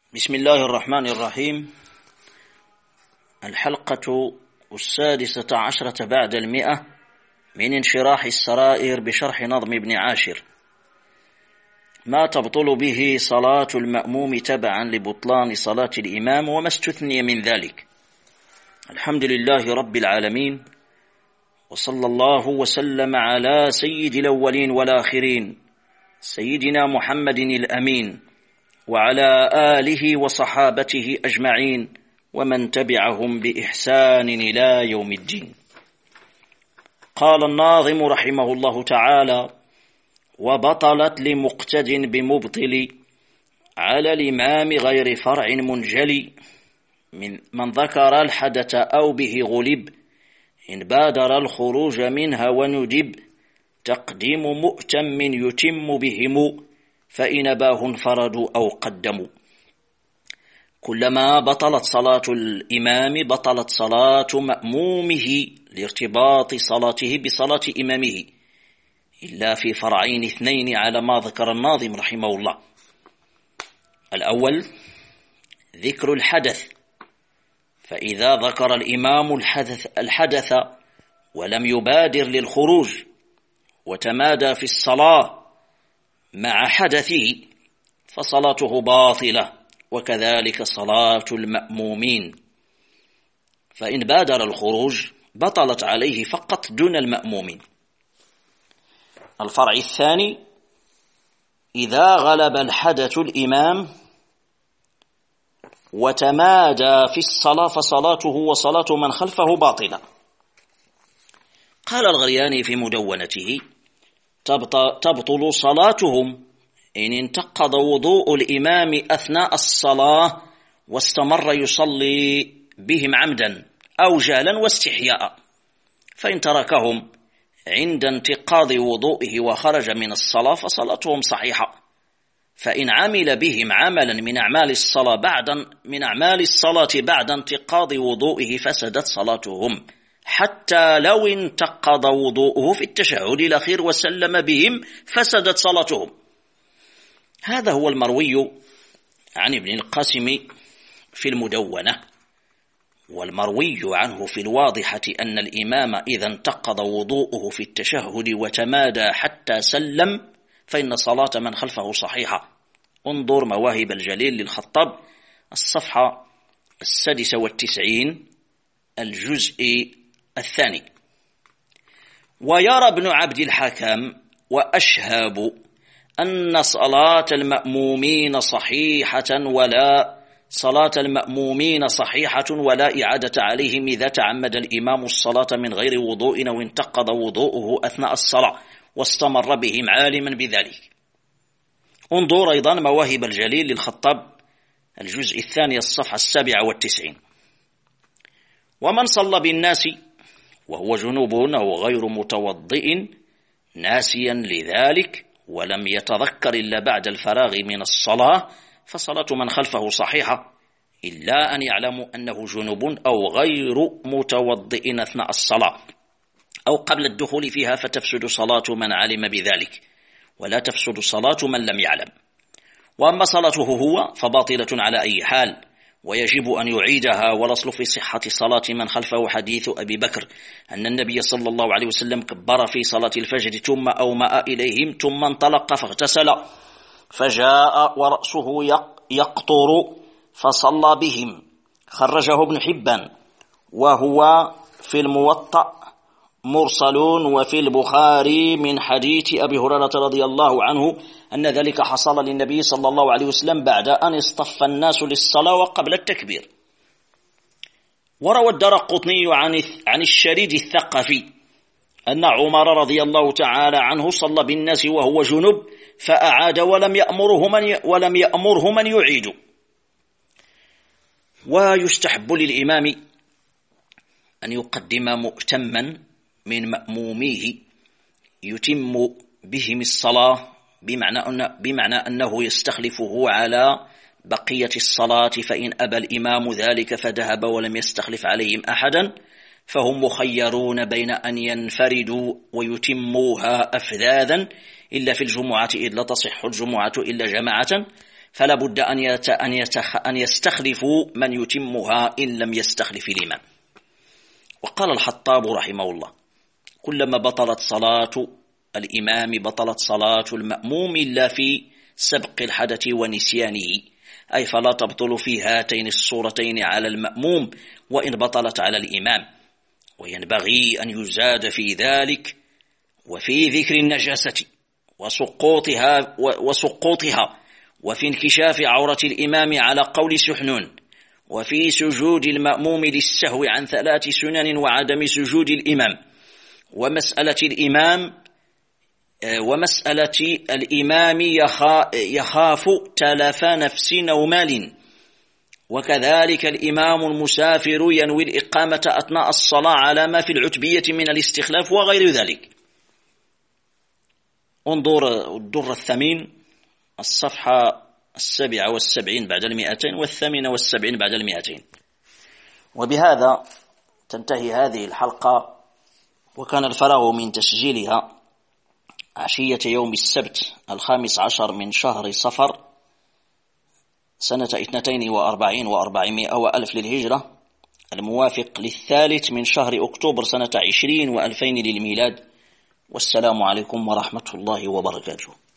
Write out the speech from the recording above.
بسم الله الرحمن الرحيم. الحلقة 16 بعد 100 من انشراح السرائر بشرح نظم ابن عاشر. ما تبطل به صلاة المأموم تبعا لبطلان صلاة الإمام وما استثني من ذلك. الحمد لله رب العالمين، وصلى الله وسلم على سيد الأولين والآخرين سيدنا محمد الأمين وعلى آله وصحابته أجمعين ومن تبعهم بإحسان إلى يوم الدين. قال الناظم رحمه الله تعالى: وبطلت لمقتد بمبطل على الإمام غير فرع منجلي من ذكر الحدث أو به غلب إن بادر الخروج منها وندب تقديم مؤتم يتم بهم فإن باه انفردوا أو قدموا. كلما بطلت صلاة الإمام بطلت صلاة مأمومه لارتباط صلاته بصلاة إمامه، إلا في فرعين اثنين على ما ذكر الناظم رحمه الله. الأول ذكر الحدث، فإذا ذكر الإمام الحدث ولم يبادر للخروج وتمادى في الصلاة مع حدثه فصلاته باطلة، وكذلك صلاة المأمومين، فإن بادر الخروج بطلت عليه فقط دون المأمومين. الفرع الثاني إذا غلب الحدث الإمام وتمادى في الصلاة فصلاته وصلاة من خلفه باطلة. قال الغرياني في مدونته: تبطل صلاتهم إن انتقض وضوء الإمام أثناء الصلاة واستمر يصلي بهم عمدا أو جهلا واستحياء، فإن تركهم عند انتقاض وضوئه وخرج من الصلاة فصلاتهم صحيحة. فإن عمل بهم عملا من أعمال الصلاة بعد انتقاض وضوئه فسدت صلاتهم، حتى لو انتقض وضوءه في التشهد الأخير وسلم بهم فسدت صلاتهم. هذا هو المروي عن ابن القاسم في المدونة. والمروي عنه في الواضحة أن الإمام إذا انتقض وضوءه في التشهد وتمادى حتى سلم فإن صلاة من خلفه صحيحة. انظر مواهب الجليل للخطاب الصفحة 96 الجزء الثاني. ويرى ابن عبد الحكم وأشهاب أن صلاة المأمومين صحيحة ولا إعادة عليهم إذا تعمد الإمام الصلاة من غير وضوء أو انتقض وضوءه أثناء الصلاة واستمر بهم عالما بذلك. انظر أيضا مواهب الجليل للخطاب الجزء الثاني الصفحة 97. ومن صلى بالناس وهو جنوب أو غير متوضئ ناسيا لذلك ولم يتذكر إلا بعد الفراغ من الصلاة فصلاة من خلفه صحيحة، إلا أن يعلم أنه جنوب أو غير متوضئ أثناء الصلاة أو قبل الدخول فيها، فتفسد صلاة من علم بذلك ولا تفسد صلاة من لم يعلم. وأما صلاته هو فباطلة على أي حال ويجب أن يعيدها. والأصل في صحة صلاة من خلفه حديث أبي بكر أن النبي صلى الله عليه وسلم كبر في صلاة الفجر ثم أومأ إليهم ثم انطلق فاغتسل فجاء ورأسه يقطر فصلى بهم. خرجه ابن حبان وهو في الموطأ مرسل، وفي البخاري من حديث أبي هريرة رضي الله عنه أن ذلك حصل للنبي صلى الله عليه وسلم بعد أن اصطف الناس للصلاة وقبل التكبير. وروى الدرقطني عن الشريد الثقفي أن عمر رضي الله تعالى عنه صلى بالناس وهو جنب فأعاد ولم يأمره من يعيد. ويستحب للإمام أن يقدم مؤتما من مأموميه يتم بهم الصلاة، بمعنى أنه يستخلفه على بقية الصلاة، فإن أبى الإمام ذلك فذهب ولم يستخلف عليهم أحدا فهم مخيرون بين أن ينفردوا ويتموها أفذاذا إلا في الجمعة إذ لا تصح الجمعة إلا جماعة، فلا بد أن يستخلفوا من يتمها إن لم يستخلف الإمام. وقال الحطاب رحمه الله: كلما بطلت صلاة الإمام بطلت صلاة المأموم إلا في سبق الحدث ونسيانه، أي فلا تبطل في هاتين الصورتين على المأموم وإن بطلت على الإمام. وينبغي أن يزاد في ذلك وفي ذكر النجاسة وسقوطها وفي انكشاف عورة الإمام على قول سحنون، وفي سجود المأموم للسهو عن 3 سنن وعدم سجود الإمام، ومسألة الإمام يخاف تلف نفس أو مال، وكذلك الإمام المسافر ينوي الإقامة أثناء الصلاة على ما في العتبية من الاستخلاف وغير ذلك. انظر الدر الثمين الصفحة 77 بعد 200 و78 بعد 200. وبهذا تنتهي هذه الحلقة، وكان الفراغ من تسجيلها عشية يوم السبت 15 من شهر صفر سنة 42 و400 وألف للهجرة، الموافق 3 من شهر أكتوبر سنة 20 و2000 للميلاد. والسلام عليكم ورحمة الله وبركاته.